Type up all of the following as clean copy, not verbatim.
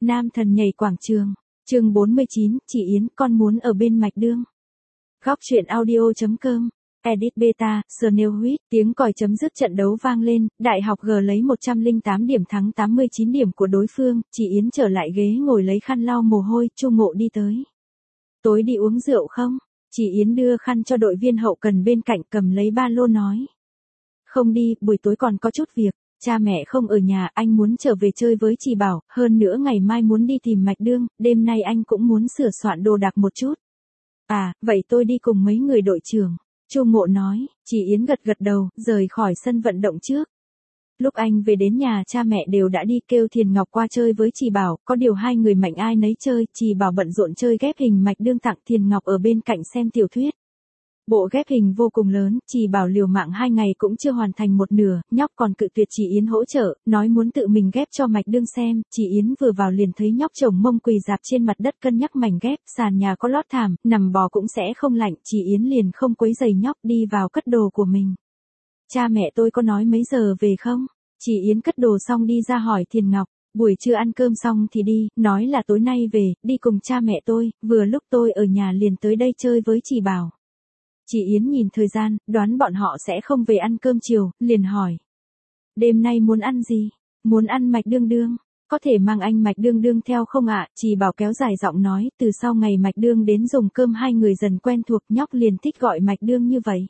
Nam thần nhảy quảng trường. Chương 49, chị Yến, con muốn ở bên mạch đương. Góc truyện audio.com. Edit beta, Snail Huyết, tiếng còi chấm dứt trận đấu vang lên, Đại học G lấy 108 điểm thắng 89 điểm của đối phương, chị Yến trở lại ghế ngồi lấy khăn lau mồ hôi, Chu Ngộ đi tới. Tối đi uống rượu không? Chị Yến đưa khăn cho đội viên hậu cần bên cạnh cầm lấy ba lô nói. Không đi, buổi tối còn có chút việc, cha mẹ không ở nhà, anh muốn trở về chơi với chị Bảo, hơn nữa ngày mai muốn đi tìm mạch đương, đêm nay anh cũng muốn sửa soạn đồ đạc một chút. À, vậy tôi đi cùng mấy người đội trưởng. Chu Ngộ nói, chị Yến gật gật đầu, rời khỏi sân vận động trước. Lúc anh về đến nhà cha mẹ đều đã đi kêu Thiền Ngọc qua chơi với chị Bảo, có điều hai người mạnh ai nấy chơi, chị Bảo bận rộn chơi ghép hình mạch đương tặng Thiền Ngọc ở bên cạnh xem tiểu thuyết. Bộ ghép hình vô cùng lớn, chị Bảo liều mạng 2 ngày cũng chưa hoàn thành một nửa, nhóc còn cự tuyệt chị Yến hỗ trợ, nói muốn tự mình ghép cho mạch đương xem, chị Yến vừa vào liền thấy nhóc chồng mông quỳ dạp trên mặt đất cân nhắc mảnh ghép, sàn nhà có lót thảm, nằm bò cũng sẽ không lạnh, chị Yến liền không quấy giày nhóc đi vào cất đồ của mình. Cha mẹ tôi có nói mấy giờ về không? Chị Yến cất đồ xong đi ra hỏi Thiền Ngọc. Buổi trưa ăn cơm xong thì đi, nói là tối nay về, đi cùng cha mẹ tôi, vừa lúc tôi ở nhà liền tới đây chơi với chị Bảo. Chị Yến nhìn thời gian, đoán bọn họ sẽ không về ăn cơm chiều, liền hỏi. Đêm nay muốn ăn gì? Muốn ăn mạch đương đương. Có thể mang anh mạch đương đương theo không ạ? Chị Bảo kéo dài giọng nói, từ sau ngày mạch đương đến dùng cơm hai người dần quen thuộc, nhóc liền thích gọi mạch đương như vậy.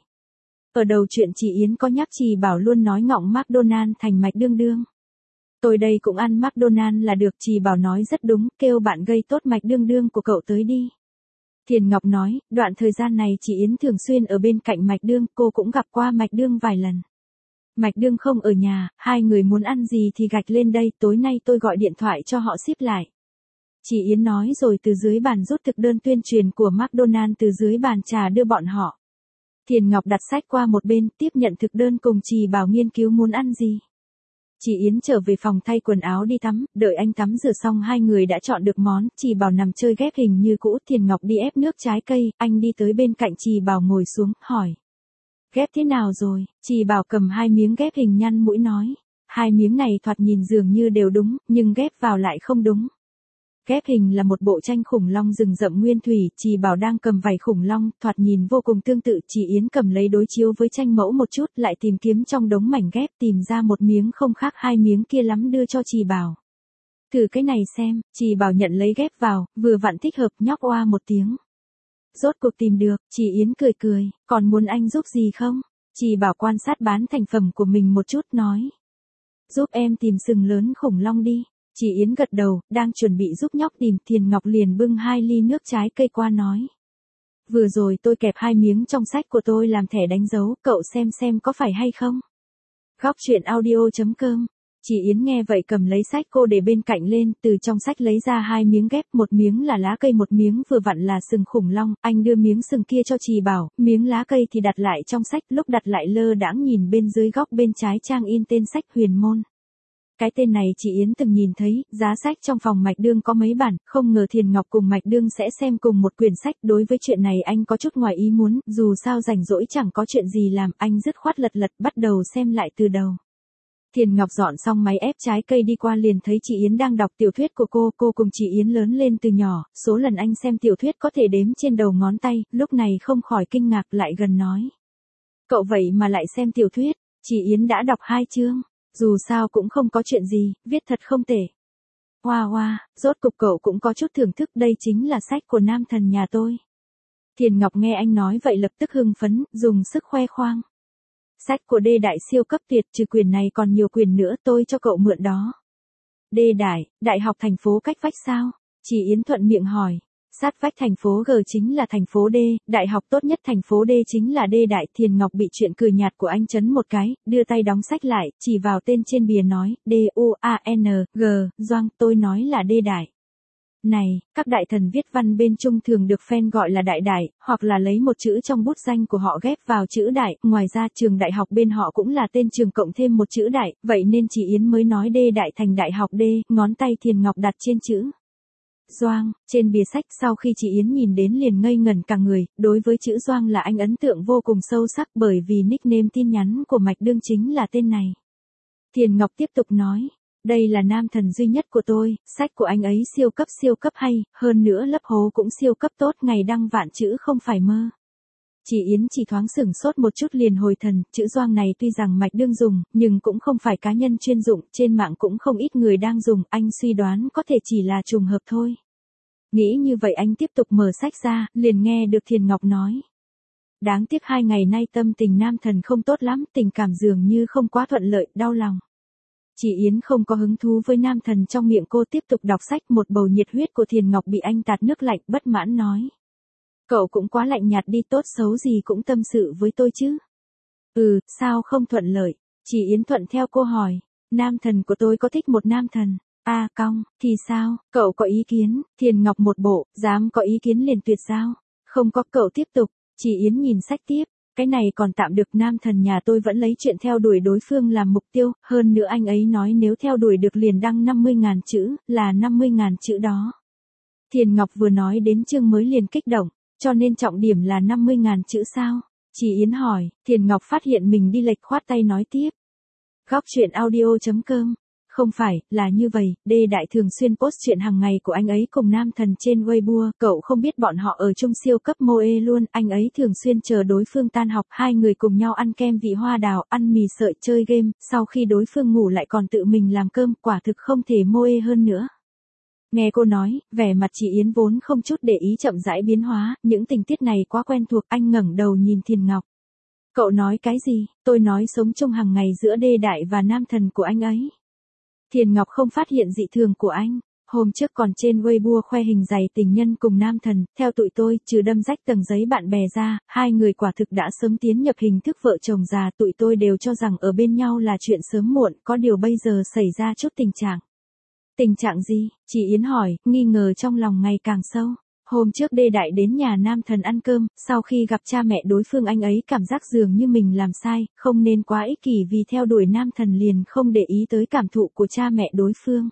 Ở đầu chuyện chị Yến có nhắc chị Bảo luôn nói ngọng McDonald thành mạch đương đương. Tôi đây cũng ăn McDonald là được, chị Bảo nói rất đúng, kêu bạn gây tốt mạch đương đương của cậu tới đi. Thiền Ngọc nói, đoạn thời gian này chị Yến thường xuyên ở bên cạnh mạch đương, cô cũng gặp qua mạch đương vài lần. Mạch đương không ở nhà, hai người muốn ăn gì thì gạch lên đây, tối nay tôi gọi điện thoại cho họ ship lại. Chị Yến nói rồi từ dưới bàn rút thực đơn tuyên truyền của McDonald từ dưới bàn trà đưa bọn họ. Thiền Ngọc đặt sách qua một bên, tiếp nhận thực đơn cùng chị Bảo nghiên cứu muốn ăn gì. Chị Yến trở về phòng thay quần áo đi tắm, đợi anh tắm rửa xong hai người đã chọn được món, chị Bảo nằm chơi ghép hình như cũ, Thiền Ngọc đi ép nước trái cây, anh đi tới bên cạnh chị Bảo ngồi xuống, hỏi. Ghép thế nào rồi? Chị Bảo cầm 2 miếng ghép hình nhăn mũi nói. 2 miếng này thoạt nhìn dường như đều đúng, nhưng ghép vào lại không đúng. Ghép hình là một bộ tranh khủng long rừng rậm nguyên thủy, chị Bảo đang cầm vảy khủng long, thoạt nhìn vô cùng tương tự, chị Yến cầm lấy đối chiếu với tranh mẫu một chút, lại tìm kiếm trong đống mảnh ghép, tìm ra một miếng không khác 2 miếng kia lắm đưa cho chị Bảo. Thử cái này xem, chị Bảo nhận lấy ghép vào, vừa vặn thích hợp, nhóc oa một tiếng. Rốt cuộc tìm được, chị Yến cười cười, còn muốn anh giúp gì không? Chị Bảo quan sát bán thành phẩm của mình một chút nói. Giúp em tìm sừng lớn khủng long đi. Chị Yến gật đầu, đang chuẩn bị giúp nhóc tìm, Thiền Ngọc liền bưng 2 ly nước trái cây qua nói. Vừa rồi tôi kẹp 2 miếng trong sách của tôi làm thẻ đánh dấu, cậu xem có phải hay không? Góc truyện audio.com. Chị Yến nghe vậy cầm lấy sách cô để bên cạnh lên, từ trong sách lấy ra 2 miếng ghép, một miếng là lá cây, một miếng vừa vặn là sừng khủng long, anh đưa miếng sừng kia cho chị Bảo, miếng lá cây thì đặt lại trong sách, lúc đặt lại lơ đãng nhìn bên dưới góc bên trái trang in tên sách Huyền Môn. Cái tên này chị Yến từng nhìn thấy, giá sách trong phòng mạch đương có mấy bản, không ngờ Thiền Ngọc cùng mạch đương sẽ xem cùng một quyển sách, đối với chuyện này anh có chút ngoài ý muốn, dù sao rảnh rỗi chẳng có chuyện gì làm, anh dứt khoát lật bắt đầu xem lại từ đầu. Thiền Ngọc dọn xong máy ép trái cây đi qua liền thấy chị Yến đang đọc tiểu thuyết của cô cùng chị Yến lớn lên từ nhỏ, số lần anh xem tiểu thuyết có thể đếm trên đầu ngón tay, lúc này không khỏi kinh ngạc lại gần nói. Cậu vậy mà lại xem tiểu thuyết, chị Yến đã đọc 2 chương. Dù sao cũng không có chuyện gì, viết thật không tệ. Hoa, rốt cục cậu cũng có chút thưởng thức, đây chính là sách của nam thần nhà tôi. Thiền Ngọc nghe anh nói vậy lập tức hưng phấn, dùng sức khoe khoang. Sách của Đê Đại siêu cấp tuyệt, trừ quyền này còn nhiều quyền nữa, tôi cho cậu mượn đó. Đê Đại, đại học thành phố cách vách sao? Chị Yến thuận miệng hỏi. Sát vách thành phố G chính là thành phố D, đại học tốt nhất thành phố D chính là Đê Đại. Thiền Ngọc bị chuyện cười nhạt của anh chấn một cái, đưa tay đóng sách lại, chỉ vào tên trên bìa nói, D-U-A-N-G, Doang, tôi nói là Đê Đại. Này, các đại thần viết văn bên Trung thường được fan gọi là đại đại, hoặc là lấy một chữ trong bút danh của họ ghép vào chữ đại, ngoài ra trường đại học bên họ cũng là tên trường cộng thêm một chữ đại, vậy nên chị Yến mới nói Đê Đại thành đại học D, ngón tay Thiền Ngọc đặt trên chữ Doang, trên bìa sách. Sau khi chị Yến nhìn đến liền ngây ngẩn cả người, đối với chữ Doang là anh ấn tượng vô cùng sâu sắc bởi vì nickname tin nhắn của mạch đương chính là tên này. Thiền Ngọc tiếp tục nói, Đây là nam thần duy nhất của tôi, sách của anh ấy siêu cấp hay, hơn nữa lấp hố cũng siêu cấp tốt, ngày đăng vạn chữ không phải mơ. Chị Yến chỉ thoáng sửng sốt một chút liền hồi thần, chữ Doang này tuy rằng Mạch Đương dùng, nhưng cũng không phải cá nhân chuyên dụng, trên mạng cũng không ít người đang dùng, anh suy đoán có thể chỉ là trùng hợp thôi. Nghĩ như vậy anh tiếp tục mở sách ra, liền nghe được Thiền Ngọc nói. Đáng tiếc 2 ngày nay tâm tình nam thần không tốt lắm, tình cảm dường như không quá thuận lợi, đau lòng. Chị Yến không có hứng thú với nam thần trong miệng cô, tiếp tục đọc sách, một bầu nhiệt huyết của Thiền Ngọc bị anh tạt nước lạnh, bất mãn nói. Cậu cũng quá lạnh nhạt đi, tốt xấu gì cũng tâm sự với tôi chứ. Sao không thuận lợi? Chị Yến thuận theo cô hỏi. Nam thần của tôi có thích một nam thần. Cong, thì sao, cậu có ý kiến? Thiền Ngọc một bộ, dám có ý kiến liền tuyệt giao. Không có, cậu tiếp tục. Chị Yến nhìn sách tiếp. Cái này còn tạm được, nam thần nhà tôi vẫn lấy chuyện theo đuổi đối phương làm mục tiêu, hơn nữa anh ấy nói nếu theo đuổi được liền đăng 50.000 chữ, là 50.000 chữ đó. Thiền Ngọc vừa nói đến chương mới liền kích động, cho nên trọng điểm là 50.000 chữ sao? Chị Yến hỏi, Thiền Ngọc phát hiện mình đi lệch, khoát tay nói tiếp. Góc truyện audio.com. Không phải, là như vậy, Đê Đại thường xuyên post chuyện hàng ngày của anh ấy cùng nam thần trên Weibo, cậu không biết bọn họ ở chung siêu cấp moe luôn, anh ấy thường xuyên chờ đối phương tan học, hai người cùng nhau ăn kem vị hoa đào, ăn mì sợi, chơi game, sau khi đối phương ngủ lại còn tự mình làm cơm, quả thực không thể moe hơn nữa. Nghe cô nói, vẻ mặt chị Yến vốn không chút để ý chậm rãi biến hóa, những tình tiết này quá quen thuộc, anh ngẩng đầu nhìn Thiền Ngọc. Cậu nói cái gì? Tôi nói sống chung hàng ngày giữa Đê Đại và nam thần của anh ấy. Thiền Ngọc không phát hiện dị thường của anh. Hôm trước còn trên Weibo khoe hình giày tình nhân cùng nam thần, theo tụi tôi, trừ đâm rách tầng giấy bạn bè ra, hai người quả thực đã sớm tiến nhập hình thức vợ chồng già, tụi tôi đều cho rằng ở bên nhau là chuyện sớm muộn, có điều bây giờ xảy ra chút tình trạng. Tình trạng gì? Chị Yến hỏi, nghi ngờ trong lòng ngày càng sâu. Hôm trước Đê Đại đến nhà nam thần ăn cơm, sau khi gặp cha mẹ đối phương anh ấy cảm giác dường như mình làm sai, không nên quá ích kỷ vì theo đuổi nam thần liền không để ý tới cảm thụ của cha mẹ đối phương.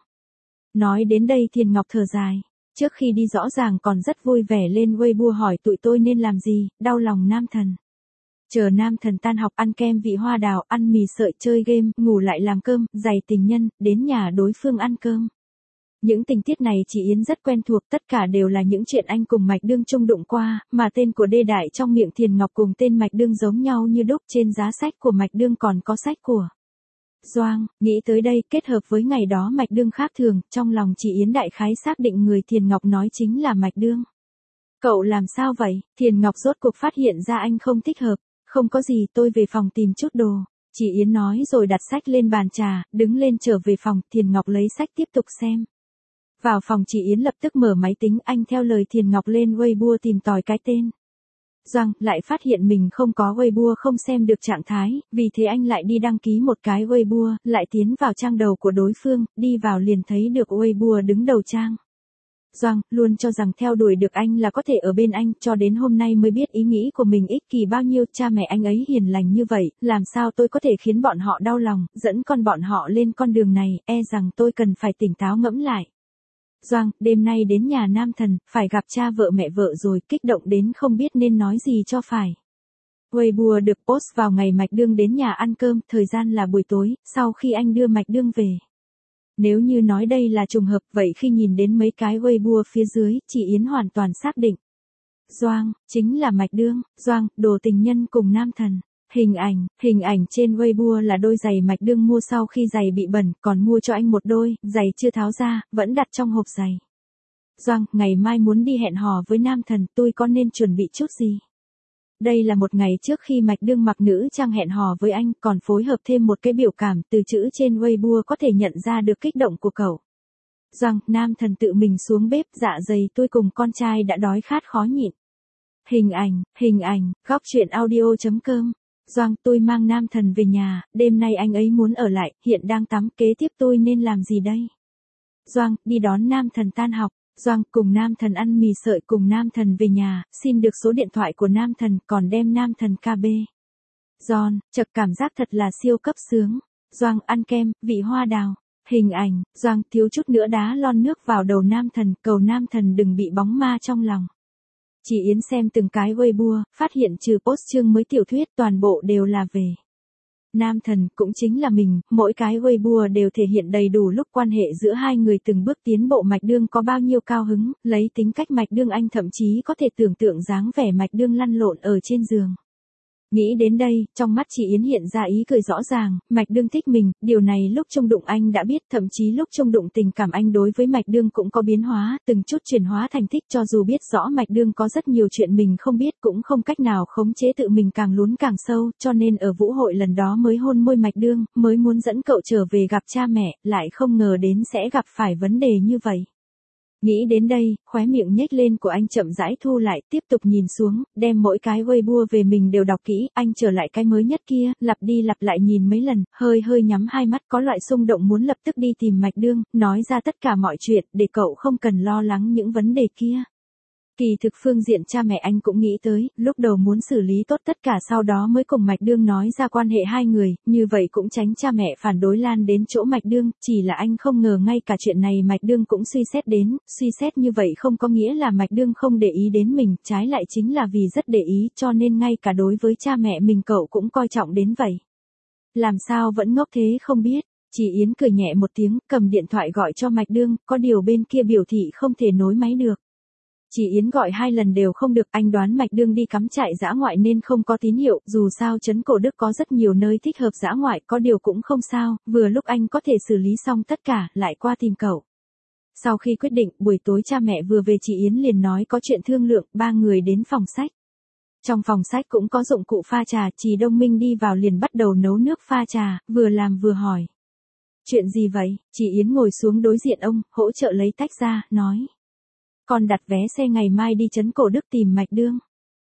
Nói đến đây Thiền Ngọc thở dài. Trước khi đi rõ ràng còn rất vui vẻ lên Weibo hỏi tụi tôi nên làm gì, đau lòng nam thần. Chờ nam thần tan học ăn kem vị hoa đào, ăn mì sợi, chơi game, ngủ lại làm cơm, giày tình nhân, đến nhà đối phương ăn cơm. Những tình tiết này chị Yến rất quen thuộc, tất cả đều là những chuyện anh cùng Mạch Đương chung đụng qua, mà tên của Đê Đại trong miệng Thiền Ngọc cùng tên Mạch Đương giống nhau như đúc, trên giá sách của Mạch Đương còn có sách của Doang. Nghĩ tới đây, kết hợp với ngày đó Mạch Đương khác thường, trong lòng chị Yến đại khái xác định người Thiền Ngọc nói chính là Mạch Đương. Cậu làm sao vậy? Thiền Ngọc rốt cuộc phát hiện ra anh không thích hợp. Không có gì, tôi về phòng tìm chút đồ. Chị Yến nói rồi đặt sách lên bàn trà, đứng lên trở về phòng, Thiền Ngọc lấy sách tiếp tục xem. Vào phòng chị Yến lập tức mở máy tính, anh theo lời Thiền Ngọc lên Weibo tìm tòi cái tên. Doang, lại phát hiện mình không có Weibo, không xem được trạng thái, vì thế anh lại đi đăng ký một cái Weibo, lại tiến vào trang đầu của đối phương, đi vào liền thấy được Weibo đứng đầu trang. Doang, luôn cho rằng theo đuổi được anh là có thể ở bên anh, cho đến hôm nay mới biết ý nghĩ của mình ích kỷ bao nhiêu, cha mẹ anh ấy hiền lành như vậy, làm sao tôi có thể khiến bọn họ đau lòng, dẫn con bọn họ lên con đường này, e rằng tôi cần phải tỉnh táo ngẫm lại. Doang, đêm nay đến nhà nam thần, phải gặp cha vợ mẹ vợ rồi, kích động đến không biết nên nói gì cho phải. Weibo được post vào ngày Mạch Đương đến nhà ăn cơm, thời gian là buổi tối, sau khi anh đưa Mạch Đương về. Nếu như nói đây là trùng hợp, vậy khi nhìn đến mấy cái Weibo phía dưới, chị Yến hoàn toàn xác định. Doang, chính là Mạch Đương, Doang, đồ tình nhân cùng nam thần. Hình ảnh trên Weibo là đôi giày Mạch Đương mua sau khi giày bị bẩn, còn mua cho anh một đôi, giày chưa tháo ra, vẫn đặt trong hộp giày. Doang, ngày mai muốn đi hẹn hò với nam thần, tôi có nên chuẩn bị chút gì? Đây là một ngày trước khi Mạch Đương mặc nữ trang hẹn hò với anh, còn phối hợp thêm một cái biểu cảm, từ chữ trên Weibo có thể nhận ra được kích động của cậu. Doang, nam thần tự mình xuống bếp, dạ dày tôi cùng con trai đã đói khát khó nhịn. Hình ảnh, góc truyện audio.com. Doang, tôi mang nam thần về nhà, đêm nay anh ấy muốn ở lại, hiện đang tắm, kế tiếp tôi nên làm gì đây? Doang, đi đón nam thần tan học. Doang, cùng nam thần ăn mì sợi, cùng nam thần về nhà, xin được số điện thoại của nam thần, còn đem nam thần KB. John, chợt cảm giác thật là siêu cấp sướng. Doang, ăn kem, vị hoa đào. Hình ảnh, Doang, thiếu chút nữa đá lon nước vào đầu nam thần, cầu nam thần đừng bị bóng ma trong lòng. Chị Yến xem từng cái Weibo, phát hiện trừ post chương mới tiểu thuyết, toàn bộ đều là về Nam thần cũng chính là mình, mỗi cái Weibo đều thể hiện đầy đủ lúc quan hệ giữa hai người từng bước tiến bộ. Mạch Đương có bao nhiêu cao hứng, lấy tính cách Mạch Đương anh thậm chí có thể tưởng tượng dáng vẻ Mạch Đương lăn lộn ở trên giường. Nghĩ đến đây, trong mắt chị Yến hiện ra ý cười rõ ràng, Mạch Đương thích mình, điều này lúc chung đụng anh đã biết, thậm chí lúc chung đụng tình cảm anh đối với Mạch Đương cũng có biến hóa, từng chút chuyển hóa thành thích. Cho dù biết rõ Mạch Đương có rất nhiều chuyện mình không biết cũng không cách nào khống chế tự mình, càng lún càng sâu, cho nên ở vũ hội lần đó mới hôn môi Mạch Đương, mới muốn dẫn cậu trở về gặp cha mẹ, lại không ngờ đến sẽ gặp phải vấn đề như vậy. Nghĩ đến đây, khóe miệng nhếch lên của anh chậm rãi thu lại, tiếp tục nhìn xuống, đem mỗi cái Weibo về mình đều đọc kỹ. Anh trở lại cái mới nhất kia, lặp đi lặp lại nhìn mấy lần, hơi nhắm hai mắt, có loại xung động muốn lập tức đi tìm Mạch Đương, nói ra tất cả mọi chuyện, để cậu không cần lo lắng những vấn đề kia. Kỳ thực phương diện cha mẹ anh cũng nghĩ tới, lúc đầu muốn xử lý tốt tất cả sau đó mới cùng Mạch Đương nói ra quan hệ hai người, như vậy cũng tránh cha mẹ phản đối lan đến chỗ Mạch Đương, chỉ là anh không ngờ ngay cả chuyện này Mạch Đương cũng suy xét đến. Suy xét như vậy không có nghĩa là Mạch Đương không để ý đến mình, trái lại chính là vì rất để ý, cho nên ngay cả đối với cha mẹ mình cậu cũng coi trọng đến vậy. Làm sao vẫn ngốc thế không biết. Chị Yến cười nhẹ một tiếng, cầm điện thoại gọi cho Mạch Đương, có điều bên kia biểu thị không thể nối máy được. Chị Yến gọi 2 lần đều không được, anh đoán Mạch Đương đi cắm trại dã ngoại nên không có tín hiệu, dù sao trấn Cổ Đức có rất nhiều nơi thích hợp dã ngoại, có điều cũng không sao, vừa lúc anh có thể xử lý xong tất cả, lại qua tìm cậu. Sau khi quyết định, buổi tối cha mẹ vừa về chị Yến liền nói có chuyện thương lượng, 3 người đến phòng sách. Trong phòng sách cũng có dụng cụ pha trà, Trì Đông Minh đi vào liền bắt đầu nấu nước pha trà, vừa làm vừa hỏi. Chuyện gì vậy? Chị Yến ngồi xuống đối diện ông, hỗ trợ lấy tách ra, nói. Con đặt vé xe ngày mai đi trấn Cổ Đức tìm Mạch Đương.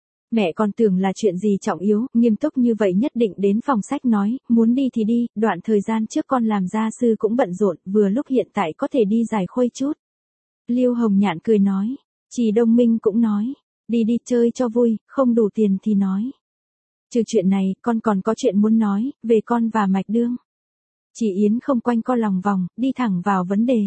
Mẹ còn tưởng là chuyện gì trọng yếu, nghiêm túc như vậy nhất định đến phòng sách nói, muốn đi thì đi, đoạn thời gian trước con làm gia sư cũng bận rộn, vừa lúc hiện tại có thể đi giải khuây chút. Lưu Hồng Nhạn cười nói, Trì Đông Minh cũng nói, đi chơi cho vui, không đủ tiền thì nói. Trừ chuyện này, con còn có chuyện muốn nói, về con và Mạch Đương. Chị Yến không quanh co lòng vòng, đi thẳng vào vấn đề.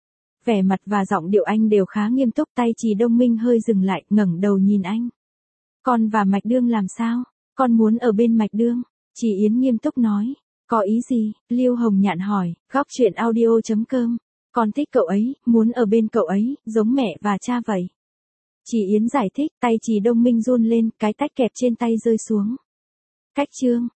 Vẻ mặt và giọng điệu anh đều khá nghiêm túc, tay Trì Đông Minh hơi dừng lại, ngẩng đầu nhìn anh. Con và Mạch Đương làm sao? Con muốn ở bên Mạch Đương. Chị Yến nghiêm túc nói. Có ý gì? Lưu Hồng Nhạn hỏi. Góc chuyện audio.com. Con thích cậu ấy, muốn ở bên cậu ấy, giống mẹ và cha vậy. Chị Yến giải thích, tay Trì Đông Minh run lên, cái tách kẹp trên tay rơi xuống. Cách chương.